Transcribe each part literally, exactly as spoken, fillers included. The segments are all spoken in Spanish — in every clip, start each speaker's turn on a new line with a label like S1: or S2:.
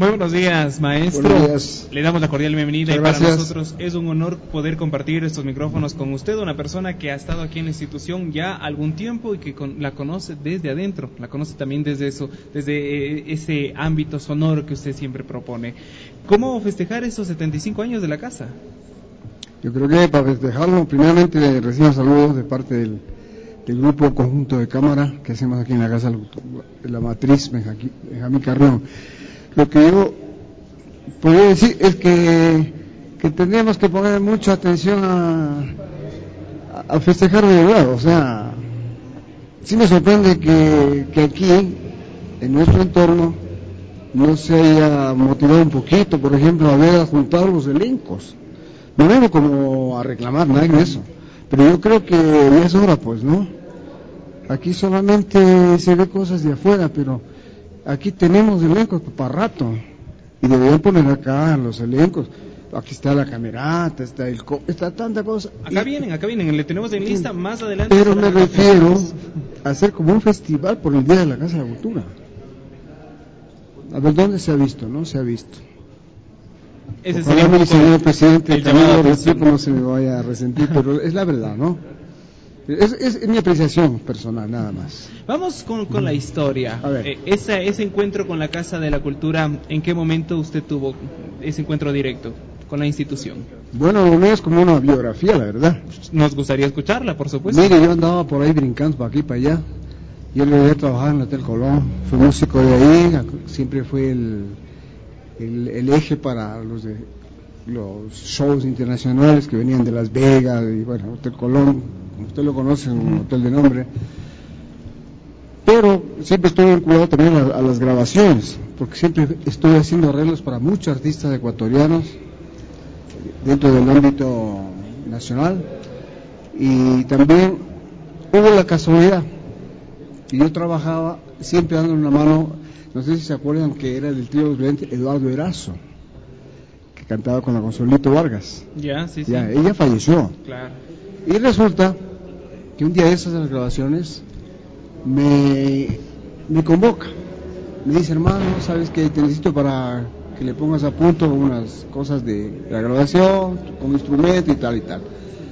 S1: Muy buenos días, maestro.
S2: Buenos días.
S1: Le damos la cordial bienvenida.
S2: Muchas
S1: y para
S2: gracias.
S1: nosotros es un honor poder compartir estos micrófonos con usted, una persona que ha estado aquí en la institución ya algún tiempo y que con, la conoce desde adentro, la conoce también desde eso, desde eh, ese ámbito sonoro que usted siempre propone. ¿Cómo festejar estos setenta y cinco años de la casa?
S2: Yo creo que para festejarlo, primeramente recibo saludos de parte del, del grupo conjunto de cámara que hacemos aquí en la casa de la matriz Benjamín Carrión. Lo que yo podría decir es que, que tendríamos que poner mucha atención a, a festejar de verdad. O sea, sí me sorprende que, que aquí, en nuestro entorno, no se haya motivado un poquito, por ejemplo, a ver a juntar los elencos. No vengo como a reclamar nada en eso, pero yo creo que ya es hora, pues, ¿no? Aquí solamente se ve cosas de afuera, pero aquí tenemos elencos para rato, y deberían poner acá los elencos. Aquí está la camerata, está el co está tanta cosa.
S1: Acá
S2: y,
S1: vienen, acá vienen, le tenemos en lista más adelante.
S2: Pero me refiero a hacer como un festival por el Día de la Casa de la Cultura. A ver, ¿dónde se ha visto? No se ha visto.
S1: Ese
S2: Ojalá mi señor presidente,
S1: el llamado
S2: no se me vaya a resentir, pero es la verdad, ¿no? Es, es, es mi apreciación personal, nada más.
S1: Vamos con, con la historia.
S2: A ver.
S1: Eh, esa, ese encuentro con la Casa de la Cultura, ¿en qué momento usted tuvo ese encuentro directo con la institución?
S2: Bueno, lo mío es como una biografía, la verdad.
S1: Nos gustaría escucharla, por supuesto.
S2: Mire, yo andaba por ahí brincando para aquí, para allá. Yo le había trabajado en el Hotel Colón, fui músico de ahí, siempre fui el, el, el eje para los de los shows internacionales que venían de Las Vegas y bueno, Hotel Colón, como usted lo conoce, un hotel de nombre. Pero siempre estuve vinculado también a, a las grabaciones, porque siempre estuve haciendo arreglos para muchos artistas ecuatorianos dentro del ámbito nacional, y también hubo la casualidad y yo trabajaba siempre dando una mano, no sé si se acuerdan que era del trío Eduardo Erazo, que cantaba con la Consuelito Vargas.
S1: Ya, sí, sí.
S2: Ya, ella falleció.
S1: Claro.
S2: Y resulta que un día de esas de las grabaciones me, me convoca, me dice: hermano, sabes que te necesito para que le pongas a punto unas cosas de la grabación, con instrumento y tal y tal.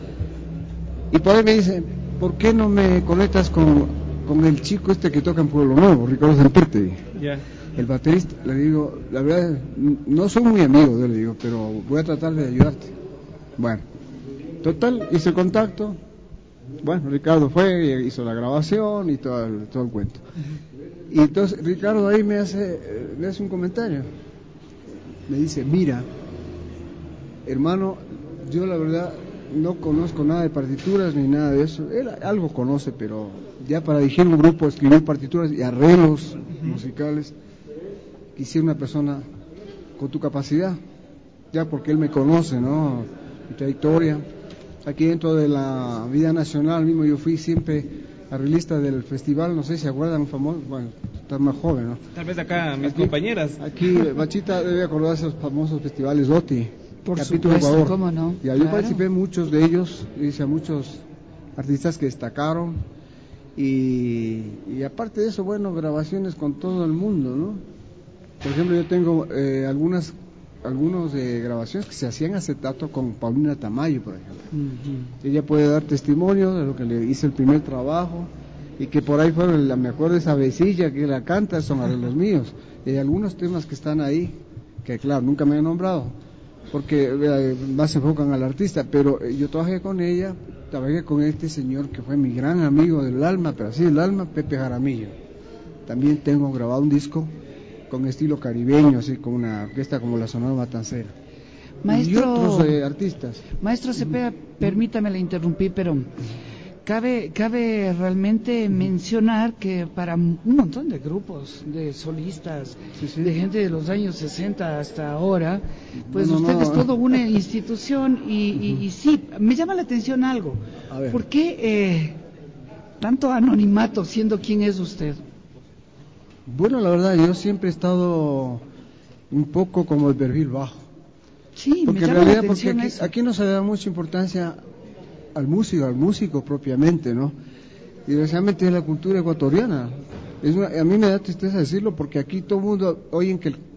S2: Y por ahí me dice: ¿por qué no me conectas con, con el chico este que toca en Pueblo Nuevo, Ricardo Semperte?
S1: Ya.
S2: El baterista. Le digo, la verdad, no soy muy amigo de él, le digo, pero voy a tratar de ayudarte. Bueno, total, hice el contacto. Bueno, Ricardo fue, hizo la grabación y todo el, todo el cuento. Y entonces Ricardo ahí me hace, me hace un comentario. Me dice: mira, hermano, yo la verdad no conozco nada de partituras ni nada de eso. Él algo conoce, pero ya para dirigir un grupo, escribir partituras y arreglos uh-huh. musicales, quisiera una persona con tu capacidad, ya porque él me conoce, ¿no? Mi trayectoria. Aquí dentro de la vida nacional mismo yo fui siempre arreglista del festival, no sé si se acuerdan, famoso, bueno, estás más joven, ¿no?
S1: Tal vez acá mis
S2: aquí,
S1: compañeras.
S2: Aquí Bachita debe acordarse de los famosos festivales Doti.
S3: Por
S2: Capítulo
S3: supuesto,
S2: Ecuador.
S3: ¿cómo no?
S2: Ya,
S3: claro.
S2: Yo participé en muchos de ellos, hice a muchos artistas que destacaron y, y aparte de eso, bueno, grabaciones con todo el mundo, ¿no? Por ejemplo, yo tengo eh, algunas algunos de grabaciones que se hacían acetato con Paulina Tamayo, por ejemplo. Uh-huh. Ella puede dar testimonio de lo que le hice el primer trabajo y que por ahí fueron, la mejor de esa vecilla que la canta, son arreglos míos. Y hay algunos temas que están ahí, que claro, nunca me han nombrado, porque eh, más se enfocan al artista, pero eh, yo trabajé con ella, trabajé con este señor que fue mi gran amigo del alma, pero así del alma, Pepe Jaramillo. También tengo grabado un disco con estilo caribeño, así con una orquesta como la Sonora Matancera.
S3: Maestro,
S2: y otros eh, artistas.
S3: Maestro Cepeda, permítame le interrumpí, pero cabe cabe realmente mencionar que para un montón de grupos, de solistas, sí, sí. de gente de los años sesenta hasta ahora, pues no, no, usted no. es toda una institución y, uh-huh. y, y sí, me llama la atención algo.
S2: A ver.
S3: ¿Por qué eh, tanto anonimato siendo quién es usted?
S2: Bueno, la verdad, yo siempre he estado un poco como el perfil bajo.
S3: Sí,
S2: porque
S3: me llama
S2: en realidad,
S3: la atención
S2: porque aquí,
S3: eso.
S2: aquí no se da mucha importancia al músico, al músico propiamente, ¿no? Y desgraciadamente es la cultura ecuatoriana. Es una, a mí me da tristeza decirlo porque aquí todo el mundo oyen que el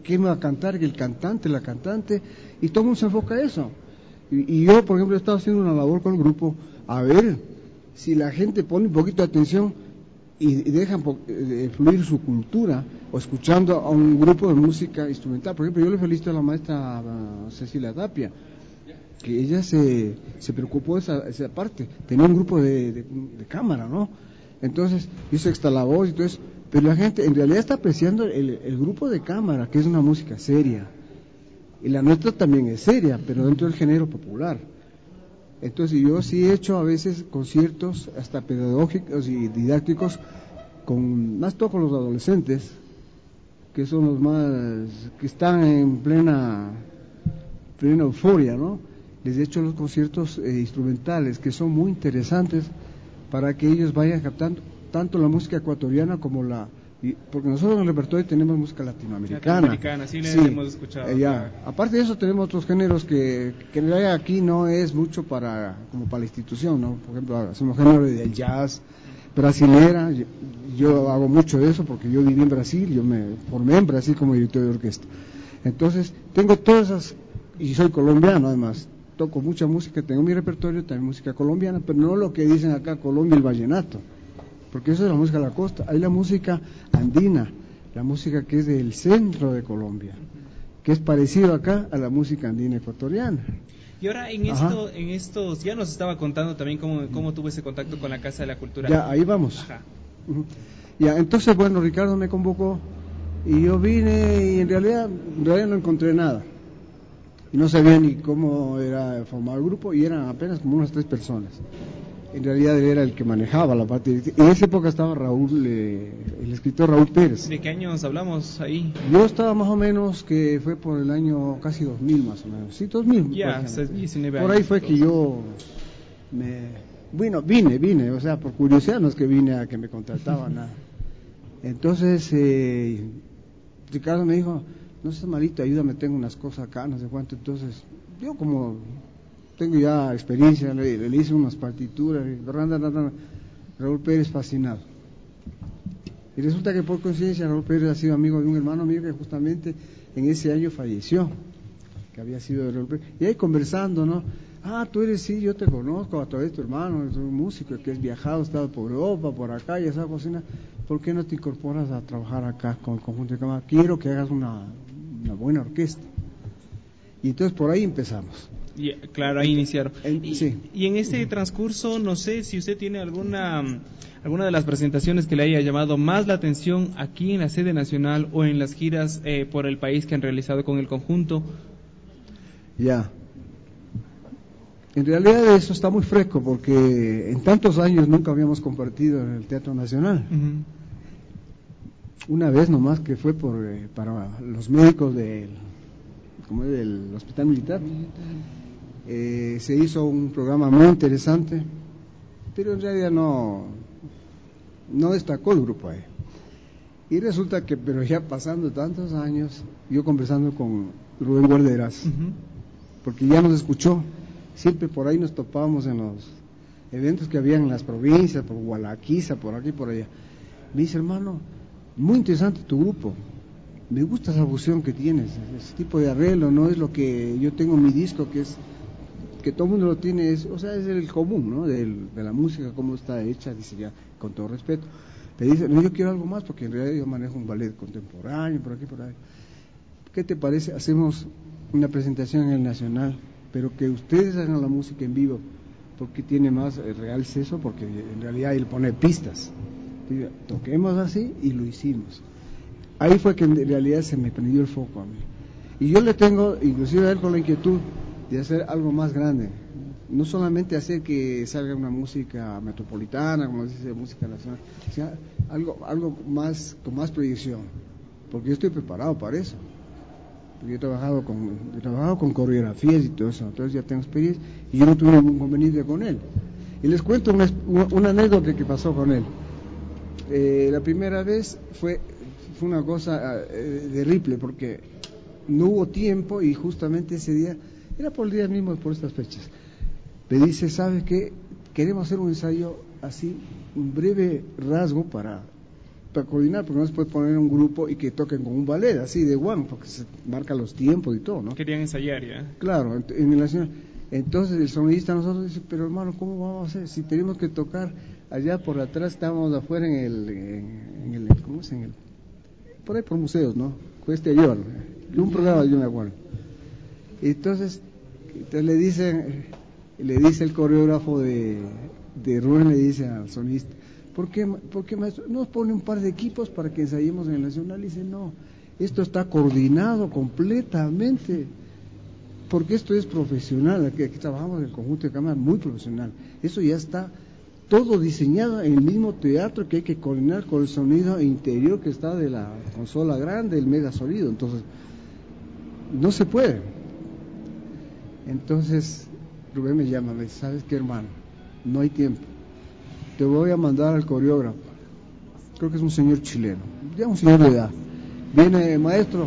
S2: quién va a cantar, que el cantante, la cantante, y todo el mundo se enfoca a eso. Y, y yo, por ejemplo, he estado haciendo una labor con el grupo, a ver si la gente pone un poquito de atención y, y dejan de fluir su cultura, o escuchando a un grupo de música instrumental. Por ejemplo, yo le felicito a la maestra a Cecilia Tapia, que ella se, se preocupó de esa, esa parte, tenía un grupo de, de, de cámara, ¿no? Entonces hizo extra la voz y todo eso, pero la gente en realidad está apreciando el, el grupo de cámara, que es una música seria, y la nuestra también es seria, pero dentro del género popular. Entonces yo sí he hecho a veces conciertos hasta pedagógicos y didácticos, con más todo con los adolescentes, que son los más, que están en plena, plena euforia, ¿no? Les he hecho los conciertos eh, instrumentales, que son muy interesantes para que ellos vayan captando tanto la música ecuatoriana como la, y, porque nosotros en el repertorio tenemos música latinoamericana.
S1: Latinoamericana, sí,
S2: sí,
S1: hemos escuchado.
S2: Eh, ya. Claro. Aparte de eso tenemos otros géneros que, que en realidad aquí no es mucho para, como para la institución, ¿no? Por ejemplo, hacemos género del jazz, brasilera, yo, yo hago mucho de eso porque yo viví en Brasil, yo me formé en Brasil como director de orquesta. Entonces, tengo todas esas, y soy colombiano además, toco mucha música, tengo mi repertorio, también música colombiana, pero no lo que dicen acá Colombia, el vallenato, porque eso es la música de la costa. Hay la música andina, la música que es del centro de Colombia, que es parecido acá a la música andina ecuatoriana.
S1: Y ahora en esto, en estos, ya nos estaba contando también cómo, cómo tuvo ese contacto con la Casa de la Cultura.
S2: Ya, ahí vamos.
S1: Ajá.
S2: Uh-huh. Ya, entonces, bueno, Ricardo me convocó y yo vine y en realidad, en realidad no encontré nada. No sabía ni cómo era formado el grupo y eran apenas como unas tres personas. En realidad él era el que manejaba la parte de... En esa época estaba Raúl, eh, el escritor Raúl Pérez.
S1: ¿De qué años hablamos ahí?
S2: Yo estaba más o menos, que fue por el año casi dos mil más o menos. Sí, dos mil.
S1: Ya, diecinueve
S2: por ahí fue que yo me... Bueno, vine, vine, o sea, por curiosidad no es que vine a que me contrataban, nada. Entonces, eh, Ricardo me dijo, no seas malito, ayúdame, tengo unas cosas acá, no sé cuánto. Entonces, yo como... tengo ya experiencia, le, le hice unas partituras, y Raúl Pérez fascinado. Y resulta que por coincidencia Raúl Pérez ha sido amigo de un hermano mío que justamente en ese año falleció, que había sido de Raúl Pérez. Y ahí conversando, ¿no? Ah, tú eres, sí, yo te conozco a través de tu hermano, es un músico que has viajado, has estado por Europa, por acá y esa cocina. ¿Por qué no te incorporas a trabajar acá con el conjunto de cámara? Quiero que hagas una, una buena orquesta. Y entonces por ahí empezamos.
S1: Y, claro, ahí iniciaron.
S2: Y, sí.
S1: y en este transcurso, no sé si usted tiene alguna alguna de las presentaciones que le haya llamado más la atención aquí en la sede nacional o en las giras eh, por el país que han realizado con el conjunto.
S2: Ya. En realidad eso está muy fresco porque en tantos años nunca habíamos compartido en el Teatro Nacional. Uh-huh. Una vez nomás que fue por eh, para los médicos del, como del Hospital Militar. Eh, se hizo un programa muy interesante, pero en realidad no no destacó el grupo ahí. Y resulta que, pero ya pasando tantos años, yo conversando con Rubén Guarderas, uh-huh. porque ya nos escuchó, siempre por ahí nos topábamos en los eventos que había en las provincias, por Gualaquiza, por aquí y por allá. Me dice, hermano, muy interesante tu grupo, me gusta esa fusión que tienes, ese tipo de arreglo, no es lo que yo tengo en mi disco, que es que todo el mundo lo tiene, es, o sea, es el común, ¿no? De, de la música, cómo está hecha, dice ya, con todo respeto. Le dice, no, yo quiero algo más, porque en realidad yo manejo un ballet contemporáneo, por aquí, por ahí. ¿Qué te parece? Hacemos una presentación en el Nacional, pero que ustedes hagan la música en vivo, porque tiene más eh, real eso, porque en realidad él pone pistas. Dice, toquemos así, y lo hicimos. Ahí fue que en realidad se me prendió el foco a mí. Y yo le tengo, inclusive a él con la inquietud, de hacer algo más grande, no solamente hacer que salga una música metropolitana, como se dice, música nacional, sino algo, algo más, con más proyección, porque yo estoy preparado para eso, porque yo he trabajado con, he trabajado con coreografías y todo eso, entonces ya tengo experiencia, y yo no tuve ningún inconveniente con él. Y les cuento una, una anécdota que pasó con él. Eh, la primera vez fue, fue una cosa eh, terrible, porque no hubo tiempo, y justamente ese día era por el día mismo, por estas fechas. Le dice, ¿sabes qué? Queremos hacer un ensayo así, un breve rasgo para para coordinar, porque no se puede poner un grupo y que toquen con un ballet, así de one, porque se marca los tiempos y todo, ¿no?
S1: Querían ensayar ya.
S2: Claro, en, en el nacional. Entonces el sonidista nosotros dice, pero hermano, ¿cómo vamos a hacer? Si tenemos que tocar allá por atrás, estábamos afuera en el, en el, ¿cómo es? En el, por ahí por museos, ¿no? Cueste llévalo. Un programa yo me acuerdo. Entonces, entonces le dicen, le dice el coreógrafo de, de Rubén, le dice al sonista, ¿por qué, por qué maestro? Nos pone un par de equipos para que ensayemos en el nacional. Y dice, no, esto está coordinado completamente, porque esto es profesional, aquí, aquí trabajamos en el conjunto de cámara muy profesional, eso ya está todo diseñado en el mismo teatro, que hay que coordinar con el sonido interior que está de la consola grande, el mega sonido, entonces no se puede. Entonces Rubén me llama, me dice, ¿sabes qué, hermano? No hay tiempo, te voy a mandar al coreógrafo, creo que es un señor chileno, ya un señor de edad, viene, maestro,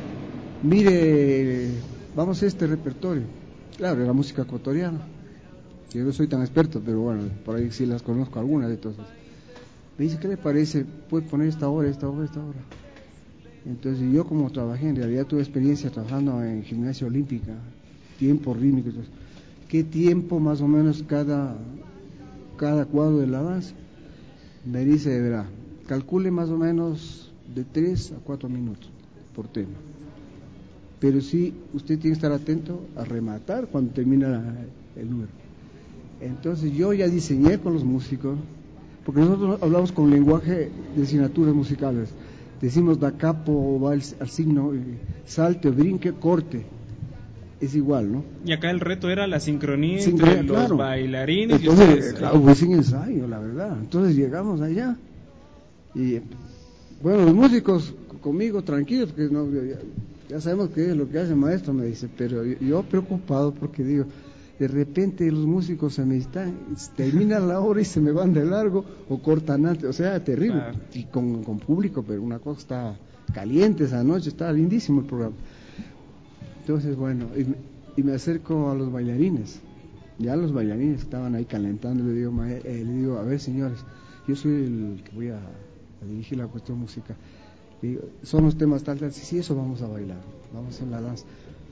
S2: mire, vamos a hacer este repertorio. Claro, era música ecuatoriana, yo no soy tan experto, pero bueno, por ahí sí las conozco algunas de todas. Me dice, ¿qué le parece? ¿Puede poner esta hora, esta hora, esta hora? Entonces yo, como trabajé, en realidad tuve experiencia trabajando en gimnasia olímpica, tiempo rítmico, entonces, ¿qué tiempo más o menos cada, cada cuadro de la danza? Me dice, verá, calcule más o menos de tres a cuatro minutos por tema. Pero sí, usted tiene que estar atento a rematar cuando termina el número. Entonces yo ya diseñé con los músicos, porque nosotros hablamos con lenguaje de asignaturas musicales. Decimos da capo, va al, al signo, salte, brinque, corte. Es igual, ¿no?
S1: Y acá el reto era la sincronía
S2: Sincronía,
S1: entre
S2: claro.
S1: los bailarines.
S2: Entonces,
S1: y ustedes,
S2: claro, fue sin ensayo, la verdad. Entonces llegamos allá y, bueno, los músicos conmigo tranquilos, porque no, ya, ya sabemos qué es lo que hace el maestro, me dice, pero yo, yo preocupado porque digo, de repente los músicos se me están, terminan la hora y se me van de largo o cortan antes, o sea, terrible, claro. Y con, con público, pero una cosa estaba caliente esa noche, estaba lindísimo el programa. Entonces, bueno, y, y me acerco a los bailarines, ya los bailarines estaban ahí calentando, le digo, eh, le digo, a ver señores, yo soy el que voy a, a dirigir la cuestión musical, le digo, son los temas tal, tal, sí, sí, eso vamos a bailar, vamos a hacer la danza.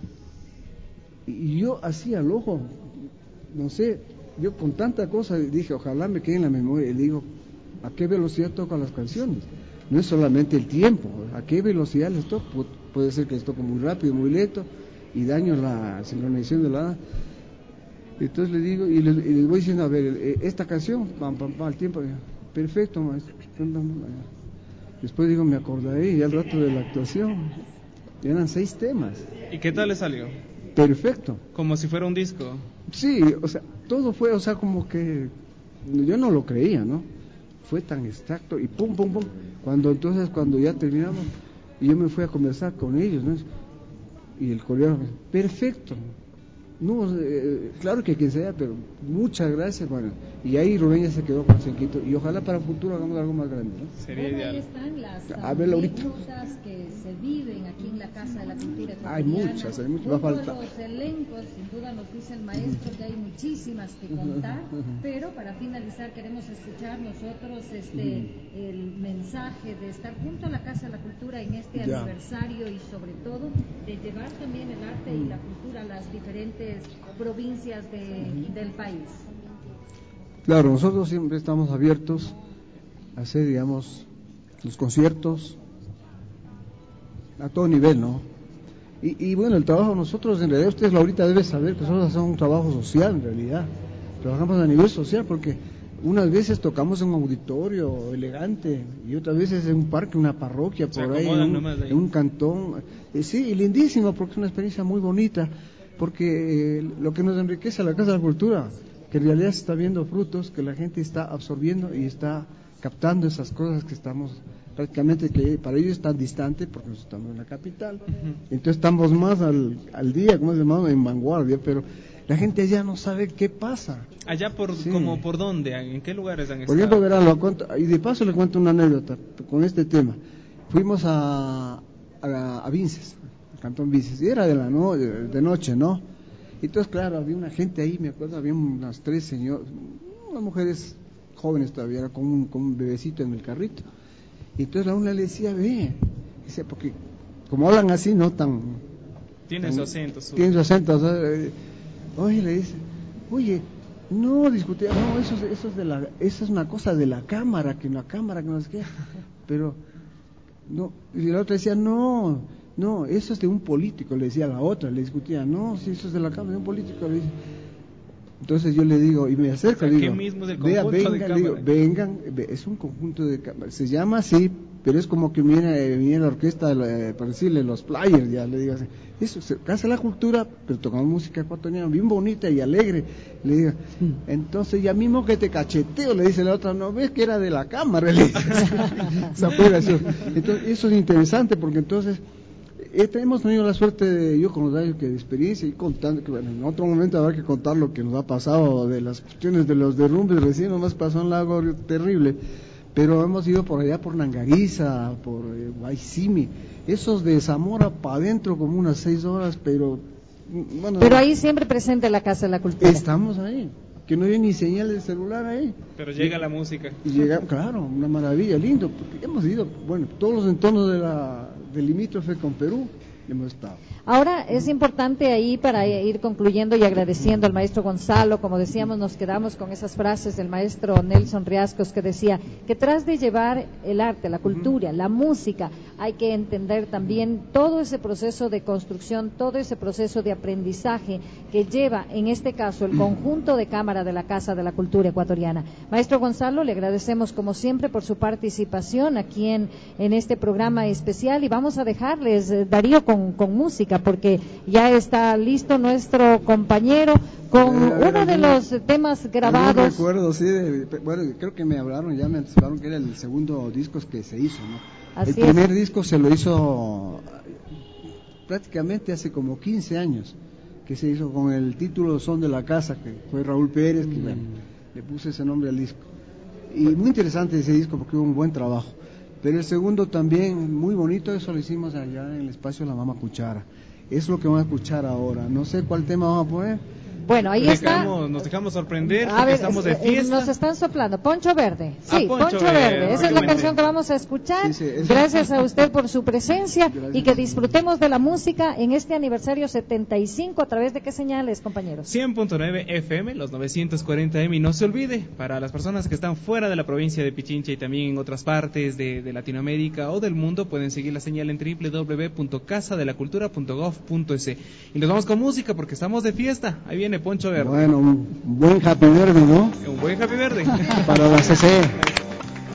S2: Y yo así al ojo, no sé, yo con tanta cosa dije, ojalá me quede en la memoria, y le digo, ¿a qué velocidad tocan las canciones? No es solamente el tiempo, ¿a qué velocidad les toco? Pu- puede ser que les toco muy rápido, muy lento, y daño la sincronización de la... Entonces le digo, y les, y les voy diciendo, a ver, esta canción, pam, pam, pam, al tiempo, perfecto, maestro. Después digo, me acordaré, y al rato de la actuación, eran seis temas.
S1: ¿Y qué tal le salió?
S2: Perfecto.
S1: Como si fuera un disco.
S2: Sí, o sea, todo fue, o sea, como que yo no lo creía, ¿no? Fue tan exacto y pum, pum, pum. Cuando entonces, cuando ya terminamos, y yo me fui a conversar con ellos, ¿no? Y el coreógrafo, perfecto. No, eh, claro que quien sea, pero muchas gracias, bueno. Y ahí Rubén ya se quedó con Senquito. Y ojalá para el futuro hagamos algo más grande, ¿no?
S4: Sería bueno, ideal. Ahí están las
S2: a ver,
S4: anécdotas que se viven aquí en la Casa de la Cultura Ecuatoriana.
S2: Hay muchas, hay muchas, va a faltar.
S4: Los elencos, sin duda nos dice el maestro que hay muchísimas que contar, pero para finalizar queremos escuchar nosotros este el mensaje de estar junto a la Casa de la Cultura en este ya. aniversario y sobre todo de llevar también el arte y la cultura a las diferentes provincias de, del país.
S2: Claro, nosotros siempre estamos abiertos a hacer, digamos, los conciertos a todo nivel, ¿no? Y, y bueno, el trabajo nosotros, en realidad, ustedes ahorita deben saber que nosotros hacemos un trabajo social, en realidad. Trabajamos a nivel social porque unas veces tocamos en un auditorio elegante y otras veces en un parque, una parroquia, por ahí en, un, ahí, en un cantón. Eh, sí, lindísimo, porque es una experiencia muy bonita, porque eh, lo que nos enriquece a la Casa de la Cultura, que en realidad se está viendo frutos, que la gente está absorbiendo y está captando esas cosas que estamos prácticamente, que para ellos es tan distante porque nosotros estamos en la capital, uh-huh. Entonces estamos más al, al día, como se llama, en vanguardia, pero la gente allá no sabe qué pasa.
S1: Allá por, sí. como por dónde, en qué lugares han estado.
S2: Por ejemplo, verán, lo cuento, y de paso le cuento una anécdota con este tema. Fuimos a a, a Vinces, al Cantón Vinces, y era de la no, de, de noche, ¿no? Entonces, claro, había una gente ahí, me acuerdo, había unas tres señoras, unas mujeres jóvenes todavía, con un, con un bebecito en el carrito. Y entonces la una le decía, ve, dice, porque como hablan así, no tan...
S1: Tienen su acento. Su...
S2: Tienen su acento, o sea, eh, oye, le dice, oye, no discutía, no, eso, es, eso, es de la, eso es una cosa de la cámara, que una cámara, que no sé qué, pero, no, y la otra decía, no, no, eso es de un político, le decía a la otra, le discutía, no, si eso es de la cámara, de un político, le dice. Entonces yo le digo, y me acerco,
S1: o sea,
S2: le digo,
S1: mismo del
S2: vea, venga,
S1: de
S2: le digo, vengan, es un conjunto de cámaras, se llama así, pero es como que viene, viene la orquesta, eh, para decirle, los players, ya le digo así, eso, se casa la cultura, pero tocamos música ecuatoriana bien bonita y alegre, le digo, entonces ya mismo que te cacheteo, le dice la otra, no ves que era de la cámara, le dice, ¿se acuerda eso? Entonces eso es interesante, porque entonces, Eh, hemos tenido la suerte de, yo con los años que de experiencia y contando, que bueno, en otro momento habrá que contar lo que nos ha pasado de las cuestiones de los derrumbes, recién nomás pasó un lago terrible, pero hemos ido por allá por Nangariza, por eh, Guaycimi, esos de Zamora para adentro como unas seis horas, pero bueno,
S4: pero ahí siempre presente la Casa de la Cultura.
S2: Estamos ahí, que no hay ni señal de celular ahí.
S1: Pero llega y, la música.
S2: Y llega, claro, una maravilla, lindo, porque hemos ido, bueno, todos los entornos de la del limítrofe con Perú hemos estado.
S4: Ahora es importante ahí para ir concluyendo y agradeciendo al maestro Gonzalo, como decíamos, nos quedamos con esas frases del maestro Nelson Riascos que decía que tras de llevar el arte, la cultura, la música, hay que entender también todo ese proceso de construcción, todo ese proceso de aprendizaje que lleva, en este caso, el conjunto de cámara de la Casa de la Cultura Ecuatoriana. Maestro Gonzalo, le agradecemos como siempre por su participación aquí en, en este programa especial y vamos a dejarles, eh, Darío, con, con música, porque ya está listo nuestro compañero con eh, ver, uno de los temas grabados.
S2: No recuerdo, sí, de, bueno, creo que me hablaron, ya me anticiparon que era el segundo disco que se hizo, ¿no?
S4: Así
S2: el primer
S4: es.
S2: disco se lo hizo prácticamente hace como quince años, que se hizo con el título Son de la Casa, que fue Raúl Pérez, que mm. bueno, le puse ese nombre al disco. Y muy interesante ese disco porque hubo un buen trabajo. Pero el segundo también, muy bonito, eso lo hicimos allá en el espacio La Mama Cuchara. Es lo que vamos a escuchar ahora. No sé cuál tema vamos a poner.
S4: Bueno, ahí
S1: nos
S4: está.
S1: Dejamos, nos dejamos sorprender
S4: a
S1: porque
S4: ver,
S1: estamos de fiesta.
S4: Nos están soplando. Poncho Verde. Sí,
S1: ah, Poncho,
S4: Poncho
S1: Verde.
S4: Verde. Esa es la canción que vamos a escuchar.
S2: Sí, sí,
S4: Gracias a usted por su presencia. Gracias. Y que disfrutemos de la música en este aniversario setenta y cinco. ¿A través de qué señales, compañeros?
S1: cien punto nueve F M, los novecientos cuarenta M. Y no se olvide, para las personas que están fuera de la provincia de Pichincha y también en otras partes de, de Latinoamérica o del mundo, pueden seguir la señal en doble u doble u doble u punto casa de la cultura punto gov punto es. Y nos vamos con música porque estamos de fiesta. Ahí viene Poncho Verde.
S2: Bueno, un buen Happy Verde, ¿no?
S1: Un buen Happy Verde.
S2: Para la C C.